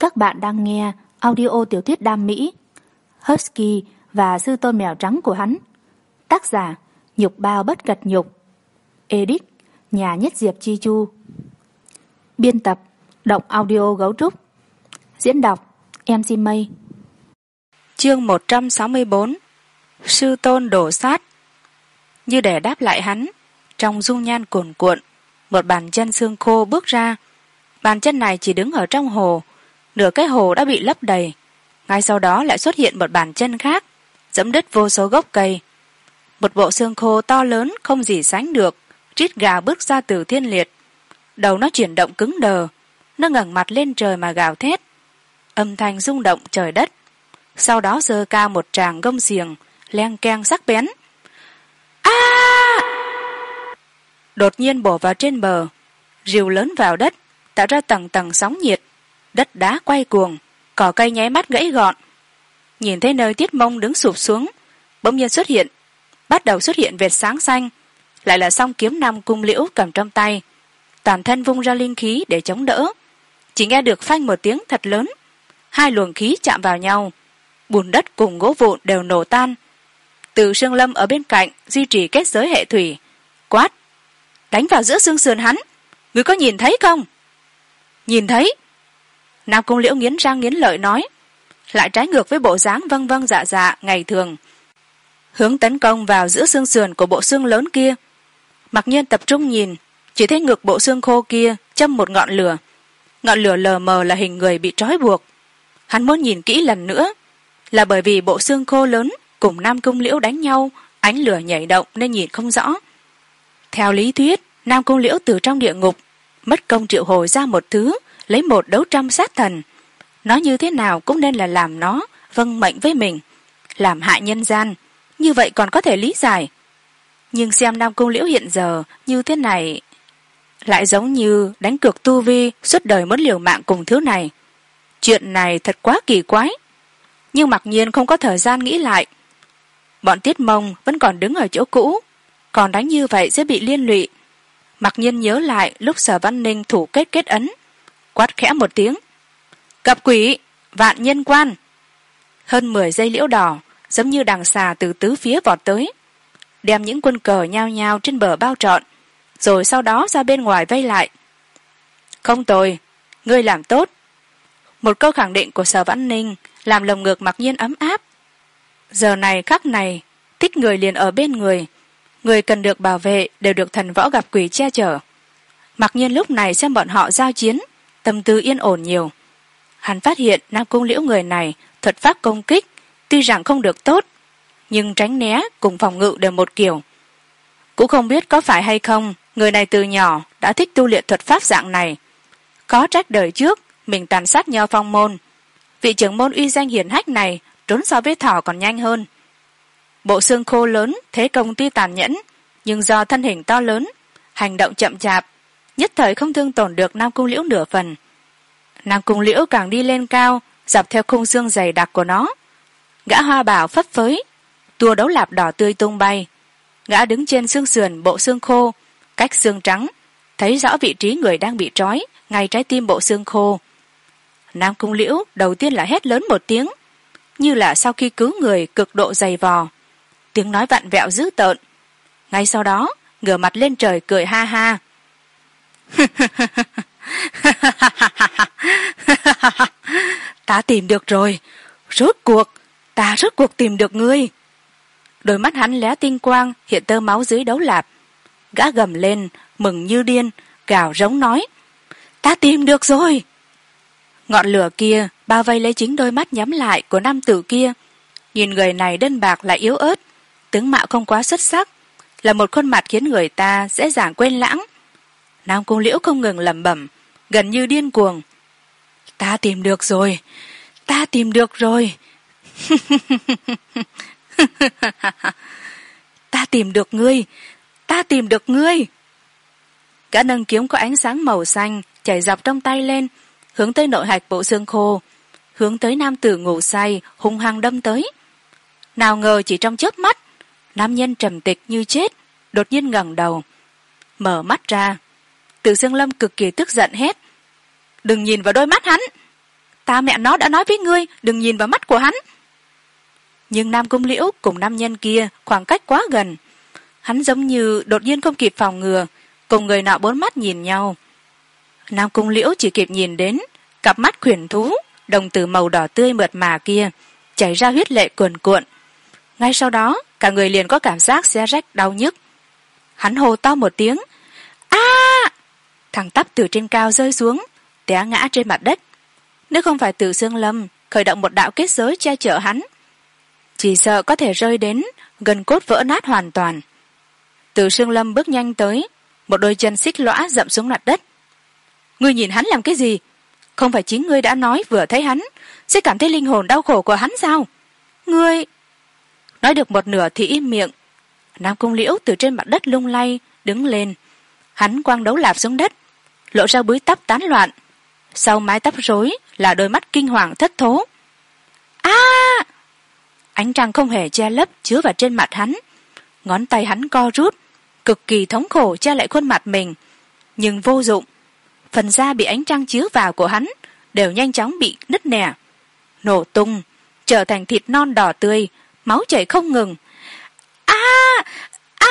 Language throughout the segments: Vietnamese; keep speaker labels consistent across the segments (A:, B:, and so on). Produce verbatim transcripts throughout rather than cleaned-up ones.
A: Các bạn đang nghe audio tiểu thuyết đam mỹ Husky và sư tôn mèo trắng của hắn. Tác giả Nhục Bao Bất Cật Nhục. Edit Nhà Nhất Diệp Chi Chu. Biên tập Động Audio Gấu Trúc. Diễn đọc em xê Mây.
B: Chương một trăm sáu mươi bốn. Sư tôn đổ sát. Như để đáp lại hắn, trong dung nhan cuồn cuộn, một bàn chân xương khô bước ra. Bàn chân này chỉ đứng ở trong hồ, nửa cái hồ đã bị lấp đầy. Ngay sau đó lại xuất hiện một bàn chân khác, giẫm đứt vô số gốc cây. Một bộ xương khô to lớn không gì sánh được, rít gào bước ra từ thiên liệt. Đầu nó chuyển động cứng đờ, nó ngẩng mặt lên trời mà gào thét, âm thanh rung động trời đất. Sau đó giơ cao một tràng gông xiềng leng keng sắc bén. A! Đột nhiên bổ vào trên bờ, rìu lớn vào đất, tạo ra tầng tầng sóng nhiệt. Đất đá quay cuồng, cỏ cây nháy mắt gãy gọn. Nhìn thấy nơi Tiết Mông đứng sụp xuống, bỗng nhiên xuất hiện, bắt đầu xuất hiện vệt sáng xanh, lại là song kiếm Nam Cung Liễu cầm trong tay, toàn thân vung ra linh khí để chống đỡ. Chỉ nghe được phanh một tiếng thật lớn, hai luồng khí chạm vào nhau, bùn đất cùng gỗ vụn đều nổ tan. Từ Sương Lâm ở bên cạnh duy trì kết giới hệ thủy, quát: đánh vào giữa xương sườn hắn, ngươi có nhìn thấy không? Nhìn thấy. Nam Cung Liễu nghiến răng nghiến lợi nói, lại trái ngược với bộ dáng vâng vâng dạ dạ ngày thường, hướng tấn công vào giữa xương sườn của bộ xương lớn kia. Mặc nhiên tập trung nhìn, chỉ thấy ngực bộ xương khô kia châm một ngọn lửa, ngọn lửa lờ mờ là hình người bị trói buộc. Hắn muốn nhìn kỹ lần nữa, là bởi vì bộ xương khô lớn cùng Nam Cung Liễu đánh nhau, ánh lửa nhảy động nên nhìn không rõ. Theo lý thuyết, Nam Cung Liễu từ trong địa ngục mất công triệu hồi ra một thứ, lấy một đấu trăm sát thần, nó như thế nào cũng nên là làm nó vâng mệnh với mình, làm hại nhân gian, như vậy còn có thể lý giải. Nhưng xem Nam Cung Liễu hiện giờ như thế này, lại giống như đánh cược tu vi suốt đời muốn liều mạng cùng thứ này. Chuyện này thật quá kỳ quái. Nhưng Mặc Nhiên không có thời gian nghĩ lại. Bọn Tiết Mông vẫn còn đứng ở chỗ cũ, còn đánh như vậy sẽ bị liên lụy. Mặc Nhiên nhớ lại lúc Sở Văn Ninh thủ kết kết ấn, quát khẽ một tiếng: Cặp quỷ, vạn nhân quan. Hơn mười dây liễu đỏ giống như đằng xà từ tứ phía vọt tới, đem những quân cờ nhao nhao trên bờ bao trọn, rồi sau đó ra bên ngoài vây lại. Không tồi, ngươi làm tốt. Một câu khẳng định của Sở Văn Ninh làm lồng ngực Mặc Nhiên ấm áp. Giờ này khắc này, thích người liền ở bên người, người cần được bảo vệ đều được thần võ gặp quỷ che chở. Mặc Nhiên lúc này xem bọn họ giao chiến, tâm tư yên ổn nhiều. Hắn phát hiện Nam Cung Liễu người này thuật pháp công kích tuy rằng không được tốt, nhưng tránh né cùng phòng ngự đều một kiểu. Cũng không biết có phải hay không người này từ nhỏ đã thích tu luyện thuật pháp dạng này. Có trách đời trước mình tàn sát Nho Phong môn, vị trưởng môn uy danh hiển hách này trốn so với thỏ còn nhanh hơn. Bộ xương khô lớn thế công tuy tàn nhẫn, nhưng do thân hình to lớn, hành động chậm chạp, nhất thời không thương tổn được Nam Cung Liễu nửa phần. Nam Cung Liễu càng đi lên cao, dọc theo khung xương dày đặc của nó, gã hoa bảo phấp phới, tua đấu lạp đỏ tươi tung bay. Gã đứng trên xương sườn bộ xương khô, cách xương trắng, thấy rõ vị trí người đang bị trói ngay trái tim bộ xương khô. Nam Cung Liễu đầu tiên là hét lớn một tiếng, như là sau khi cứu người cực độ dày vò, tiếng nói vặn vẹo dữ tợn. Ngay sau đó ngửa mặt lên trời cười ha ha. Ta tìm được rồi, rốt cuộc ta rốt cuộc tìm được ngươi. Đôi mắt hắn lóe tinh quang, hiện tơ máu dưới đấu lạp. Gã gầm lên mừng như điên, gào rống nói: ta tìm được rồi. Ngọn lửa kia bao vây lấy chính đôi mắt nhắm lại của nam tử kia. Nhìn người này đơn bạc lại yếu ớt, tướng mạo không quá xuất sắc, là một khuôn mặt khiến người ta dễ dàng quên lãng. Nam Cung Liễu không ngừng lẩm bẩm, gần như điên cuồng: ta tìm được rồi, ta tìm được rồi. Ta tìm được ngươi, ta tìm được ngươi. Gã nâng kiếm có ánh sáng màu xanh chảy dọc trong tay lên, hướng tới nội hạch bộ xương khô, hướng tới nam tử ngủ say hung hăng đâm tới. Nào ngờ chỉ trong chớp mắt, nam nhân trầm tịch như chết đột nhiên ngẩng đầu, mở mắt ra. Từ Sương Lâm cực kỳ tức giận hét: đừng nhìn vào đôi mắt hắn. ta mẹ nó đã nói với ngươi đừng nhìn vào mắt của hắn. Nhưng Nam Cung Liễu cùng nam nhân kia khoảng cách quá gần, hắn giống như đột nhiên không kịp phòng ngừa, cùng người nọ bốn mắt nhìn nhau. Nam Cung Liễu chỉ kịp nhìn đến cặp mắt khuyển thú đồng tử màu đỏ tươi mượt mà kia chảy ra huyết lệ cuồn cuộn. Ngay sau đó cả người liền có cảm giác xé rách đau nhức. Hắn hô to một tiếng a thẳng tắp từ trên cao rơi xuống, té ngã trên mặt đất. Nếu không phải Từ Xương Lâm khởi động một đạo kết giới che chở hắn, chỉ sợ có thể rơi đến gần cốt vỡ nát hoàn toàn. Từ Xương Lâm bước nhanh tới, một đôi chân xích lõa dậm xuống mặt đất. Ngươi nhìn hắn làm cái gì? Không phải chính ngươi đã nói vừa thấy hắn sẽ cảm thấy linh hồn đau khổ của hắn sao? Ngươi... Nói được một nửa thì im miệng. Nam Cung Liễu từ trên mặt đất lung lay đứng lên, hắn quăng đấu lạp xuống đất, lộ ra búi tóc tán loạn, sau mái tóc rối là đôi mắt kinh hoàng thất thố. a Ánh trăng không hề che lấp chiếu vào trên mặt hắn, ngón tay hắn co rút, cực kỳ thống khổ che lại khuôn mặt mình, nhưng vô dụng. Phần da bị ánh trăng chiếu vào của hắn đều nhanh chóng bị nứt nẻ, nổ tung, trở thành thịt non đỏ tươi, máu chảy không ngừng. a a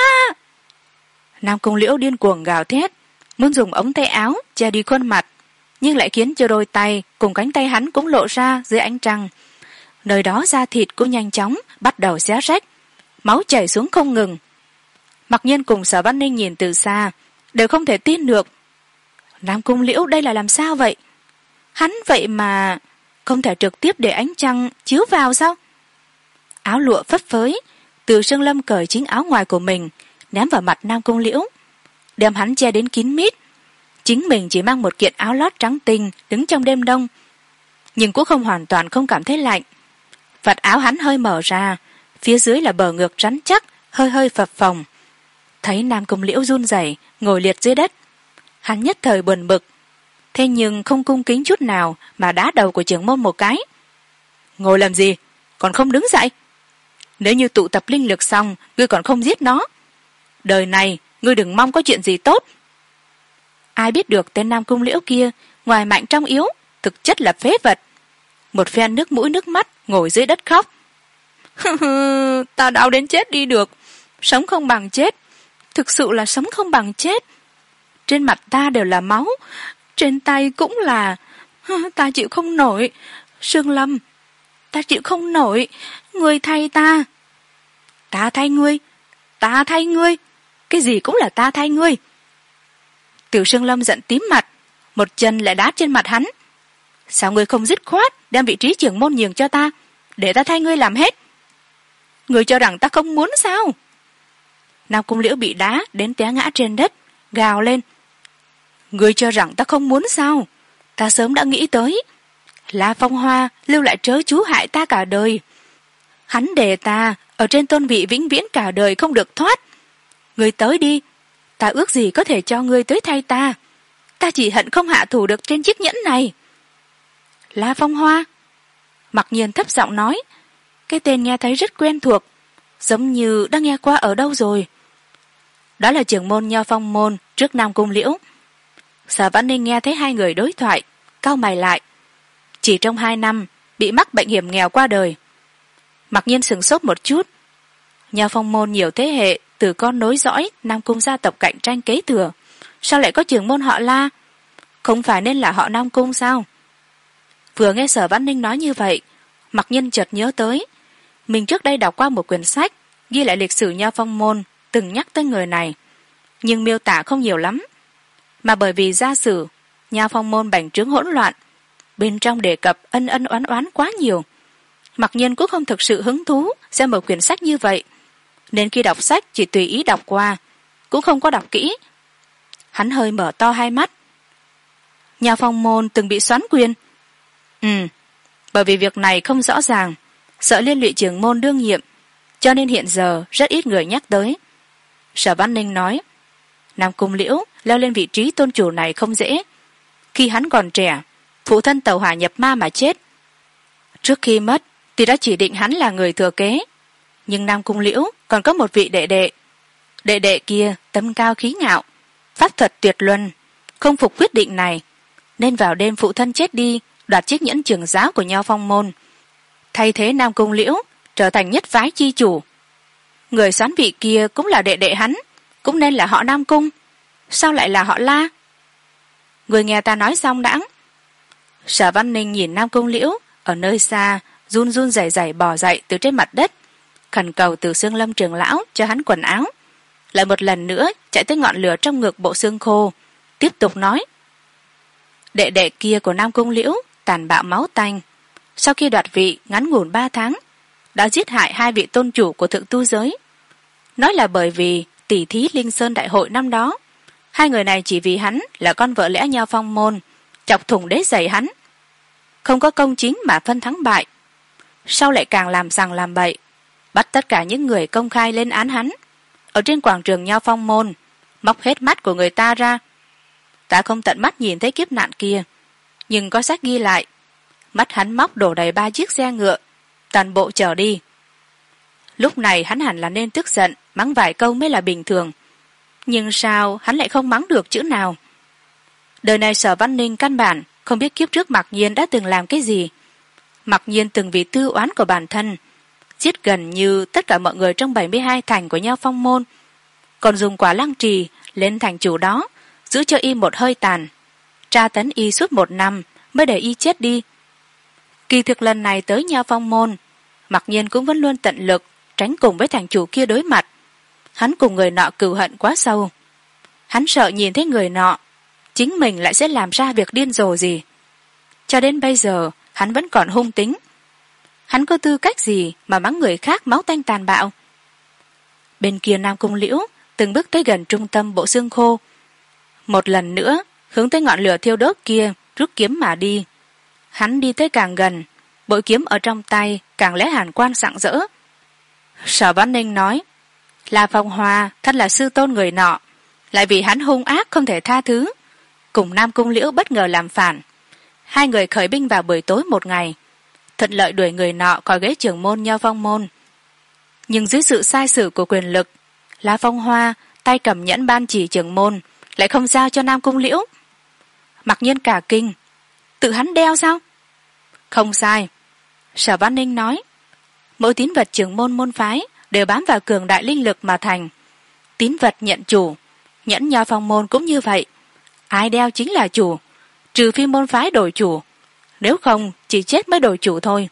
B: Nam Cung Liễu điên cuồng gào thét, muốn dùng ống tay áo che đi khuôn mặt, nhưng lại khiến cho đôi tay cùng cánh tay hắn cũng lộ ra dưới ánh trăng. Nơi đó da thịt cũng nhanh chóng bắt đầu xé rách, máu chảy xuống không ngừng. Mặc Nhiên cùng Sở Văn Ninh nhìn từ xa đều không thể tin được. Nam Cung Liễu đây là làm sao vậy? Hắn vậy mà không thể trực tiếp để ánh trăng chiếu vào sao? Áo lụa phấp phới, Từ Xương Lâm cởi chính áo ngoài của mình ném vào mặt Nam Cung Liễu, đem hắn che đến kín mít. Chính mình chỉ mang một kiện áo lót trắng tinh đứng trong đêm đông, nhưng cũng không hoàn toàn không cảm thấy lạnh. Vạt áo hắn hơi mở ra, phía dưới là bờ ngực rắn chắc hơi hơi phập phồng. Thấy Nam Cung Liễu run rẩy ngồi liệt dưới đất, hắn nhất thời buồn bực, thế nhưng không cung kính chút nào mà đá đầu của trưởng môn một cái. Ngồi làm gì, còn không đứng dậy? Nếu như tụ tập linh lực xong ngươi còn không giết nó, đời này ngươi đừng mong có chuyện gì tốt. Ai biết được tên Nam Cung Liễu kia ngoài mạnh trong yếu, thực chất là phế vật. Một phen nước mũi nước mắt ngồi dưới đất khóc. Ta đau đến chết đi được, sống không bằng chết, thực sự là sống không bằng chết. Trên mặt ta đều là máu, trên tay cũng là. Ta chịu không nổi. Sương Lâm, ta chịu không nổi, ngươi thay ta. Ta thay ngươi, ta thay ngươi, cái gì cũng là ta thay ngươi. Tiểu Sương Lâm giận tím mặt, một chân lại đá trên mặt hắn. Sao ngươi không dứt khoát đem vị trí trưởng môn nhường cho ta, để ta thay ngươi làm hết? Ngươi cho rằng ta không muốn sao? Nam Cung Liễu bị đá đến té ngã trên đất, gào lên. Ngươi cho rằng ta không muốn sao? Ta sớm đã nghĩ tới. La Phong Hoa lưu lại trớ chú hại ta cả đời. Hắn để ta ở trên tôn vị vĩnh viễn cả đời không được thoát. Ngươi tới đi, ta ước gì có thể cho ngươi tới thay ta. Ta chỉ hận không hạ thủ được trên chiếc nhẫn này. La Phong Hoa? Mặc Nhiên thấp giọng nói, cái tên nghe thấy rất quen thuộc, giống như đã nghe qua ở đâu rồi. Đó là trưởng môn Nho Phong môn trước Nam Cung Liễu. Sở Văn Ninh nghe thấy hai người đối thoại, cau mày lại. Chỉ trong hai năm bị mắc bệnh hiểm nghèo qua đời. Mặc Nhiên sửng sốt một chút. Nho Phong môn nhiều thế hệ từ con nối dõi Nam Cung gia tộc cạnh tranh kế thừa, sao lại có trưởng môn họ La? Không phải nên là họ Nam Cung sao? Vừa nghe Sở Văn Ninh nói như vậy, Mặc Nhiên chợt nhớ tới mình trước đây đọc qua một quyển sách ghi lại lịch sử Nho Phong môn từng nhắc tới người này, nhưng miêu tả không nhiều lắm. Mà bởi vì gia sử Nho Phong môn bành trướng hỗn loạn, bên trong đề cập ân ân oán oán quá nhiều, Mặc Nhiên cũng không thực sự hứng thú xem một quyển sách như vậy, nên khi đọc sách chỉ tùy ý đọc qua, cũng không có đọc kỹ. Hắn hơi mở to hai mắt. Nho Phong môn từng bị soán quyền? Ừ, bởi vì việc này không rõ ràng, sợ liên lụy trưởng môn đương nhiệm, cho nên hiện giờ rất ít người nhắc tới. Sở Văn Ninh nói, Nam Cung Liễu leo lên vị trí tôn chủ này không dễ. Khi hắn còn trẻ, phụ thân tàu hỏa nhập ma mà chết. Trước khi mất thì đã chỉ định hắn là người thừa kế, nhưng Nam Cung Liễu còn có một vị đệ đệ. Đệ đệ kia tâm cao khí ngạo, pháp thuật tuyệt luân, không phục quyết định này, nên vào đêm phụ thân chết đi đoạt chiếc nhẫn trưởng giáo của Nho Phong môn, thay thế Nam Cung Liễu trở thành nhất phái chi chủ. Người soán vị kia cũng là đệ đệ hắn, cũng nên là họ Nam Cung, sao lại là họ La? Người nghe ta nói xong đãng. Sở Văn Ninh nhìn Nam Cung Liễu ở nơi xa, run run rẩy rẩy bò dậy từ trên mặt đất, khẩn cầu Từ Xương Lâm trưởng lão cho hắn quần áo, lại một lần nữa chạy tới ngọn lửa trong ngực Bộ Xương Khô, tiếp tục nói: đệ đệ kia của Nam Cung Liễu tàn bạo máu tanh, sau khi đoạt vị ngắn ngủn ba tháng đã giết hại hai vị tôn chủ của thượng tu giới. Nói là bởi vì tỷ thí Linh Sơn đại hội năm đó, hai người này chỉ vì hắn là con vợ lẽ Nho Phong môn chọc thủng đế giày hắn, không có công chính mà phân thắng bại. Sau lại càng làm sằng làm bậy, bắt tất cả những người công khai lên án hắn ở trên quảng trường Nho Phong môn, móc hết mắt của người ta ra. Ta không tận mắt nhìn thấy kiếp nạn kia, nhưng có sách ghi lại, mắt hắn móc đổ đầy ba chiếc xe ngựa, toàn bộ chở đi. Lúc này hắn hẳn là nên tức giận mắng vài câu mới là bình thường, nhưng sao hắn lại không mắng được chữ nào? Đời này Sở Văn Ninh căn bản không biết kiếp trước Mặc Nhiên đã từng làm cái gì. Mặc Nhiên từng vì tư oán của bản thân giết gần như tất cả mọi người trong bảy mươi hai thành của Nho Phong môn, còn dùng quả lăng trì lên thành chủ đó giữ cho y một hơi tàn, tra tấn y suốt một năm mới để y chết đi. Kỳ thực lần này tới Nho Phong môn, Mặc Nhiên cũng vẫn luôn tận lực tránh cùng với thành chủ kia đối mặt. Hắn cùng người nọ cừu hận quá sâu, hắn sợ nhìn thấy người nọ chính mình lại sẽ làm ra việc điên rồ gì. Cho đến bây giờ hắn vẫn còn hung tính. Hắn có tư cách gì mà mắng người khác máu tanh tàn bạo? Bên kia Nam Cung Liễu từng bước tới gần trung tâm Bộ Xương Khô, một lần nữa hướng tới ngọn lửa thiêu đốt kia rút kiếm mà đi. Hắn đi tới càng gần, bội kiếm ở trong tay càng lóe hàn quang rạng rỡ. Sở Văn Ninh nói: La Phong Hoa thật là sư tôn người nọ, lại vì hắn hung ác không thể tha thứ, cùng Nam Cung Liễu bất ngờ làm phản. Hai người khởi binh vào buổi tối một ngày, thuận lợi đuổi người nọ khỏi ghế trưởng môn Nho Phong môn. Nhưng dưới sự sai sử của quyền lực, La Phong Hoa tay cầm nhẫn ban chỉ trưởng môn lại không giao cho Nam Cung Liễu. Mặc Nhiên cả kinh: tự hắn đeo sao? Không sai, Sở Văn Ninh nói, mỗi tín vật trưởng môn môn phái đều bám vào cường đại linh lực mà thành. Tín vật nhận chủ, nhẫn Nho Phong môn cũng như vậy, ai đeo chính là chủ, trừ phi môn phái đổi chủ, nếu không chỉ chết mới đổi chủ thôi.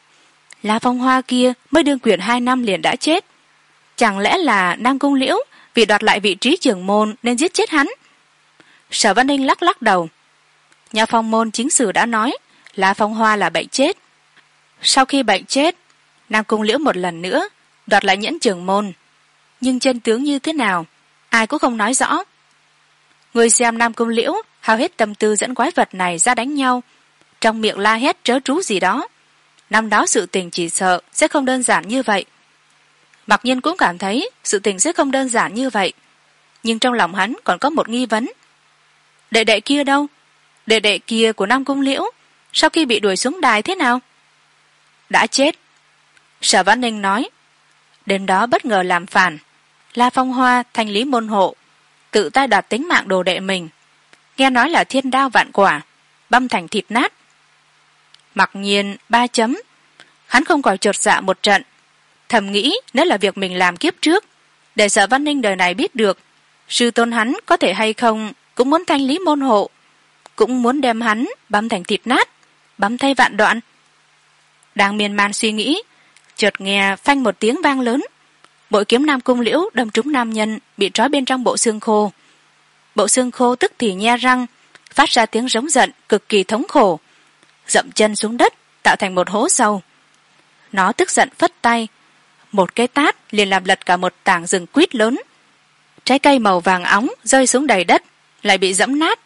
B: La Phong Hoa kia mới đương quyền hai năm liền đã chết, chẳng lẽ là Nam Cung Liễu vì đoạt lại vị trí trưởng môn nên giết chết hắn? Sở Văn Ninh lắc lắc đầu. Nho Phong môn chính sử đã nói La Phong Hoa là bệnh chết. Sau khi bệnh chết, Nam Cung Liễu một lần nữa đoạt lại nhẫn trưởng môn, nhưng chân tướng như thế nào ai cũng không nói rõ. Người xem Nam Cung Liễu hao hết tâm tư dẫn quái vật này ra đánh nhau, trong miệng la hét trớ trú gì đó. Năm đó sự tình chỉ sợ sẽ không đơn giản như vậy. Mặc Nhiên cũng cảm thấy sự tình sẽ không đơn giản như vậy, nhưng trong lòng hắn còn có một nghi vấn. Đệ đệ kia đâu? Đệ đệ kia của Nam Cung Liễu sau khi bị đuổi xuống đài thế nào? Đã chết, Sở Văn Ninh nói. Đến đó bất ngờ làm phản, La Phong Hoa thanh lý môn hộ, tự tay đoạt tính mạng đồ đệ mình, nghe nói là thiên đao vạn quả, băm thành thịt nát. Mặc Nhiên ba chấm, hắn không khỏi chột dạ một trận, thầm nghĩ nếu là việc mình làm kiếp trước, để Sở Văn Ninh đời này biết được sư tôn hắn có thể hay không cũng muốn thanh lý môn hộ, cũng muốn đem hắn băm thành thịt nát, băm thay vạn đoạn. Đang miên man suy nghĩ, chợt nghe phanh một tiếng vang lớn, bội kiếm Nam Cung Liễu đâm trúng nam nhân bị trói bên trong bộ xương khô. Bộ xương khô tức thì nhe răng, phát ra tiếng rống giận cực kỳ thống khổ, dậm chân xuống đất tạo thành một hố sâu. Nó tức giận phất tay, một cái tát liền làm lật cả một tảng rừng quýt lớn. Trái cây màu vàng óng rơi xuống đầy đất, lại bị dẫm nát.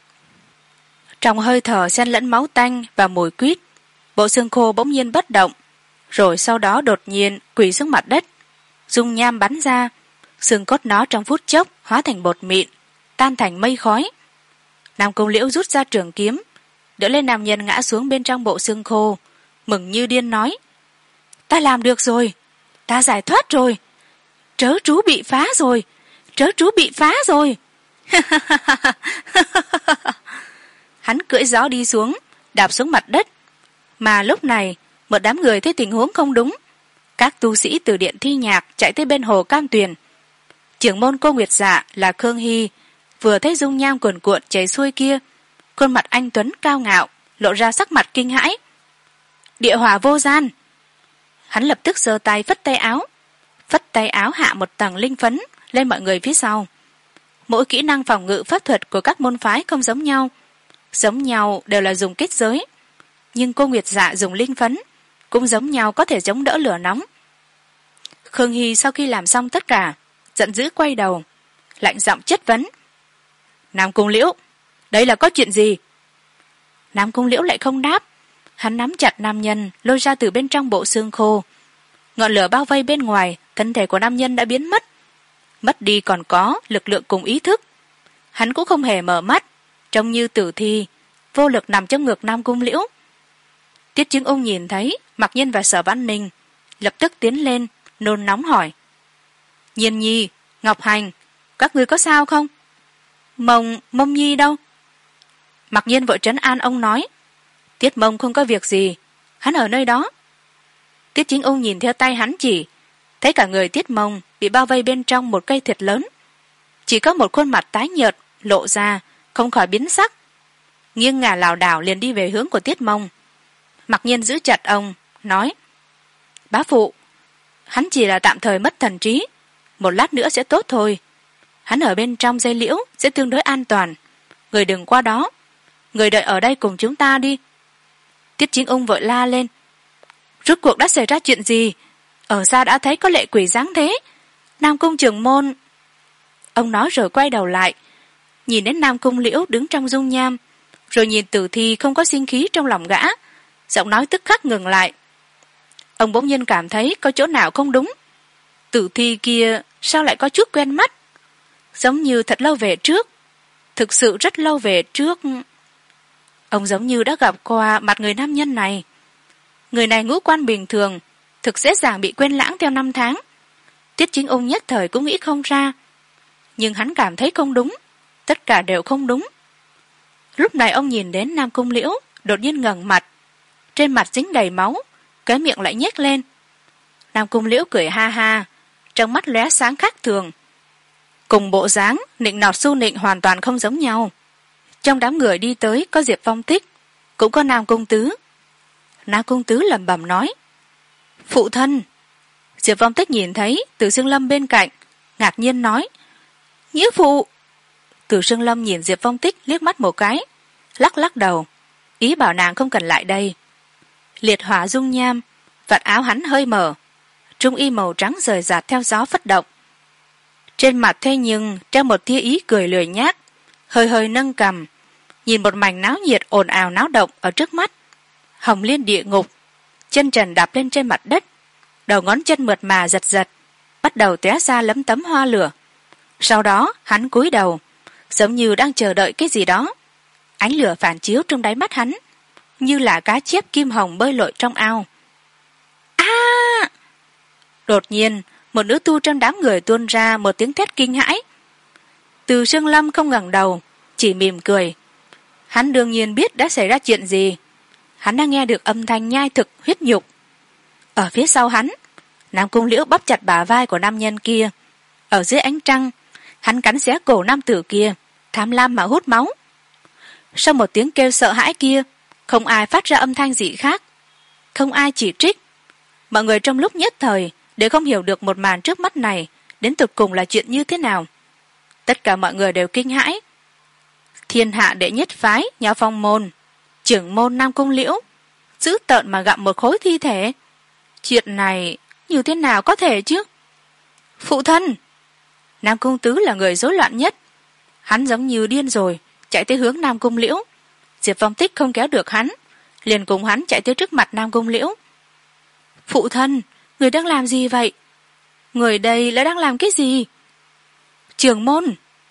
B: Trong hơi thở xen lẫn máu tanh và mùi quýt, bộ xương khô bỗng nhiên bất động, rồi sau đó đột nhiên quỳ xuống mặt đất, dung nham bắn ra, xương cốt nó trong phút chốc hóa thành bột mịn, tan thành mây khói. Nam Cung Liễu rút ra trường kiếm, đỡ lên nam nhân ngã xuống bên trong bộ xương khô, mừng như điên nói: Ta làm được rồi, ta giải thoát rồi, trớ trú bị phá rồi, trớ trú bị phá rồi. Hắn cưỡi gió đi xuống, đạp xuống mặt đất, mà lúc này một đám người thấy tình huống không đúng, các tu sĩ từ điện thi nhạc chạy tới bên hồ Cam Tuyền. Trưởng môn Cô Nguyệt Dạ là Khương Hy vừa thấy dung nham cuồn cuộn chảy xuôi kia, khuôn mặt anh tuấn cao ngạo lộ ra sắc mặt kinh hãi. Địa hỏa vô gian. Hắn lập tức giơ tay phất tay áo, phất tay áo hạ một tầng linh phấn lên mọi người phía sau. Mỗi kỹ năng phòng ngự pháp thuật của các môn phái không giống nhau, giống nhau đều là dùng kết giới, nhưng Cô Nguyệt Dạ dùng linh phấn cũng giống nhau, có thể chống đỡ lửa nóng. Khương Hy sau khi làm xong tất cả, giận dữ quay đầu, lạnh giọng chất vấn. Nam Cung Liễu, đây là có chuyện gì? Nam Cung Liễu lại không đáp. Hắn nắm chặt nam nhân lôi ra từ bên trong bộ xương khô. Ngọn lửa bao vây bên ngoài, thân thể của nam nhân đã biến mất, mất đi còn có lực lượng cùng ý thức. Hắn cũng không hề mở mắt, trông như tử thi vô lực nằm trong ngực Nam Cung Liễu. Tiết Chứng Ung nhìn thấy Mặc Nhiên và Sở Văn Ninh, lập tức tiến lên nôn nóng hỏi. Nhiên Nhi, Ngọc Hành, các ngươi có sao không? Mông Mông Nhi đâu? Mặc Nhiên vội trấn an ông nói. Tiết Mông không có việc gì, hắn ở nơi đó. Tiết Chính Ung nhìn theo tay hắn chỉ, thấy cả người Tiết Mông bị bao vây bên trong một cây thiệt lớn, chỉ có một khuôn mặt tái nhợt lộ ra, không khỏi biến sắc, nghiêng ngả lảo đảo liền đi về hướng của Tiết Mông. Mặc Nhiên giữ chặt ông nói. Bá phụ, hắn chỉ là tạm thời mất thần trí, một lát nữa sẽ tốt thôi. Hắn ở bên trong dây liễu sẽ tương đối an toàn, người đừng qua đó, người đợi ở đây cùng chúng ta đi. Tiết Chính Ung vội la lên. Rốt cuộc đã xảy ra chuyện gì? Ở xa đã thấy có lệ quỷ dáng thế. Nam Cung trưởng môn. Ông nói rồi quay đầu lại, nhìn đến Nam Cung Liễu đứng trong dung nham, rồi nhìn tử thi không có sinh khí trong lòng gã, giọng nói tức khắc ngừng lại. Ông bỗng nhiên cảm thấy có chỗ nào không đúng. Tử thi kia sao lại có chút quen mắt, giống như thật lâu về trước, thực sự rất lâu về trước. Ông giống như đã gặp qua mặt người nam nhân này. Người này ngũ quan bình thường, thực dễ dàng bị quên lãng theo năm tháng. Tiết Chính Ung nhất thời cũng nghĩ không ra, nhưng hắn cảm thấy không đúng, tất cả đều không đúng. Lúc này ông nhìn đến Nam Cung Liễu đột nhiên ngẩng mặt, trên mặt dính đầy máu, cái miệng lại nhếch lên. Nam Cung Liễu cười ha ha, trong mắt lóe sáng khác thường, cùng bộ dáng nịnh nọt su nịnh hoàn toàn không giống nhau. Trong đám người đi tới có Diệp Phong Tích, cũng có Nam Cung Tứ. Nam Cung Tứ lẩm bẩm nói. Phụ thân. Diệp Phong Tích nhìn thấy Từ Xương Lâm bên cạnh, ngạc nhiên nói. Nghĩa phụ. Từ Xương Lâm nhìn Diệp Phong Tích liếc mắt một cái, lắc lắc đầu, ý bảo nàng không cần lại đây. Liệt hỏa dung nham, vạt áo hắn hơi mở, trung y màu trắng rời rạt theo gió phất động. Trên mặt thế nhưng treo một tia ý cười lười nhác, hơi hơi nâng cằm, nhìn một mảnh náo nhiệt ồn ào náo động ở trước mắt. Hồng Liên địa ngục, chân trần đạp lên trên mặt đất, đầu ngón chân mượt mà giật giật, bắt đầu tóe ra lấm tấm hoa lửa. Sau đó hắn cúi đầu, giống như đang chờ đợi cái gì đó. Ánh lửa phản chiếu trong đáy mắt hắn, như là cá chép kim hồng bơi lội trong ao. A! À! Đột nhiên, một nữ tu trong đám người tuôn ra một tiếng thét kinh hãi. Từ Xương Lâm không ngẩng đầu, chỉ mỉm cười. Hắn đương nhiên biết đã xảy ra chuyện gì. Hắn đang nghe được âm thanh nhai thực huyết nhục. Ở phía sau hắn, Nam Cung Liễu bóp chặt bả vai của nam nhân kia. Ở dưới ánh trăng, hắn cắn xé cổ nam tử kia, tham lam mà hút máu. Sau một tiếng kêu sợ hãi kia, không ai phát ra âm thanh gì khác, không ai chỉ trích. Mọi người trong lúc nhất thời đều không hiểu được một màn trước mắt này đến tột cùng là chuyện như thế nào. Tất cả mọi người đều kinh hãi. Thiên hạ đệ nhất phái Nho Phong môn, trưởng môn Nam Cung Liễu dữ tợn mà gặm một khối thi thể. Chuyện này như thế nào có thể chứ? Phụ thân. Nam Cung Tứ là người rối loạn nhất, hắn giống như điên rồi chạy tới hướng Nam Cung Liễu. Diệp Phong Tích không kéo được hắn, liền cùng hắn chạy tới trước mặt Nam Cung Liễu. Phụ thân, người đang làm gì vậy? Người đây là đang làm cái gì? Trưởng môn.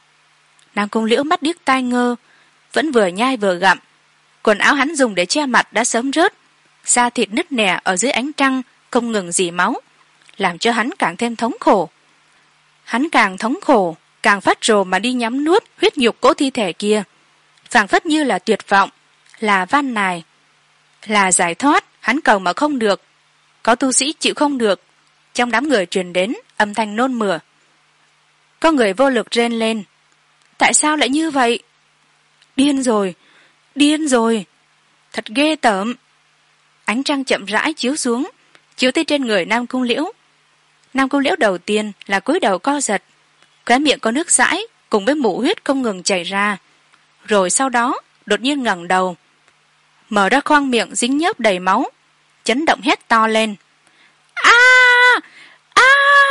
B: Nam Cung Liễu mắt điếc tai ngơ, vẫn vừa nhai vừa gặm. Quần áo hắn dùng để che mặt đã sớm rớt, da thịt nứt nẻ ở dưới ánh trăng không ngừng rỉ máu, làm cho hắn càng thêm thống khổ. Hắn càng thống khổ, càng phát rồ mà đi nhắm nuốt huyết nhục cỗ thi thể kia, phảng phất như là tuyệt vọng, là van nài. là giải thoát, hắn cầu mà không được. Có tu sĩ chịu không được. Trong đám người truyền đến âm thanh nôn mửa. Có người vô lực rên lên. Tại sao lại như vậy? Điên rồi, điên rồi. Thật ghê tởm. Ánh trăng chậm rãi chiếu xuống, chiếu tới trên người Nam Cung Liễu. Nam Cung Liễu đầu tiên là cúi đầu co giật, khóe miệng có nước dãi cùng với mủ huyết không ngừng chảy ra. Rồi sau đó đột nhiên ngẩng đầu, mở ra khoang miệng dính nhớp đầy máu, chấn động hét to lên. A a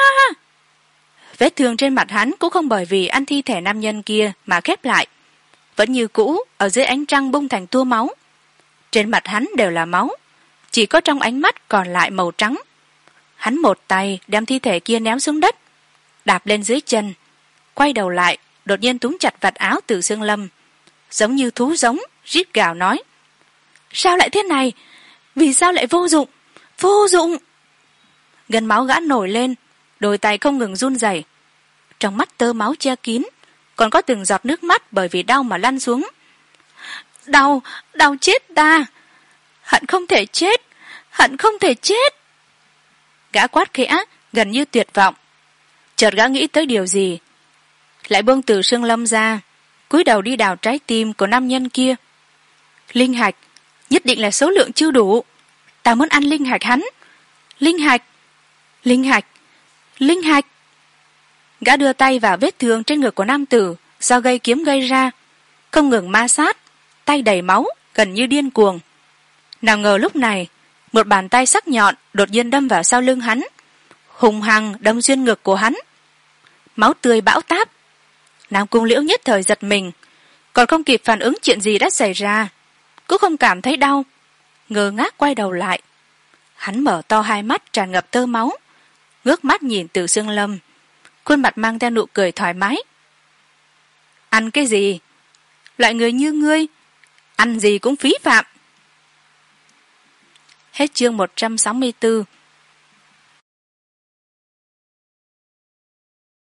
B: Vết thương trên mặt hắn cũng không bởi vì ăn thi thể nam nhân kia mà khép lại, vẫn như cũ ở dưới ánh trăng bung thành tua máu. Trên mặt hắn đều là máu, chỉ có trong ánh mắt còn lại màu trắng. Hắn một tay đem thi thể kia ném xuống đất, đạp lên dưới chân, quay đầu lại đột nhiên túm chặt vạt áo Từ Xương Lâm, giống như thú giống rít gào nói. Sao lại thế này? Vì sao lại vô dụng? Vô dụng! Gân máu gã nổi lên, đôi tay không ngừng run rẩy, trong mắt tơ máu che kín, còn có từng giọt nước mắt bởi vì đau mà lăn xuống. Đau, đau chết ta! Hận không thể chết, hận không thể chết! Gã quát khẽ, gần như tuyệt vọng. Chợt gã nghĩ tới điều gì, lại buông Từ Xương Lâm ra, cúi đầu đi đào trái tim của nam nhân kia. Linh hạch, nhất định là số lượng chưa đủ. Ta muốn ăn linh hạch hắn. Linh hạch, linh hạch, linh hạch. Gã đưa tay vào vết thương trên ngực của nam tử do gây kiếm gây ra, không ngừng ma sát, tay đầy máu, gần như điên cuồng. Nào ngờ lúc này, một bàn tay sắc nhọn đột nhiên đâm vào sau lưng hắn, hùng hăng đâm xuyên ngực của hắn. Máu tươi bão táp. Nam Cung Liễu nhất thời giật mình, còn không kịp phản ứng chuyện gì đã xảy ra, cũng không cảm thấy đau, ngơ ngác quay đầu lại. Hắn mở to hai mắt tràn ngập tơ máu, ngước mắt nhìn Từ Xương Lâm, khuôn mặt mang theo nụ cười thoải mái. Ăn cái gì? Loại người như ngươi, ăn gì cũng phí phạm. Hết chương một trăm sáu mươi bốn.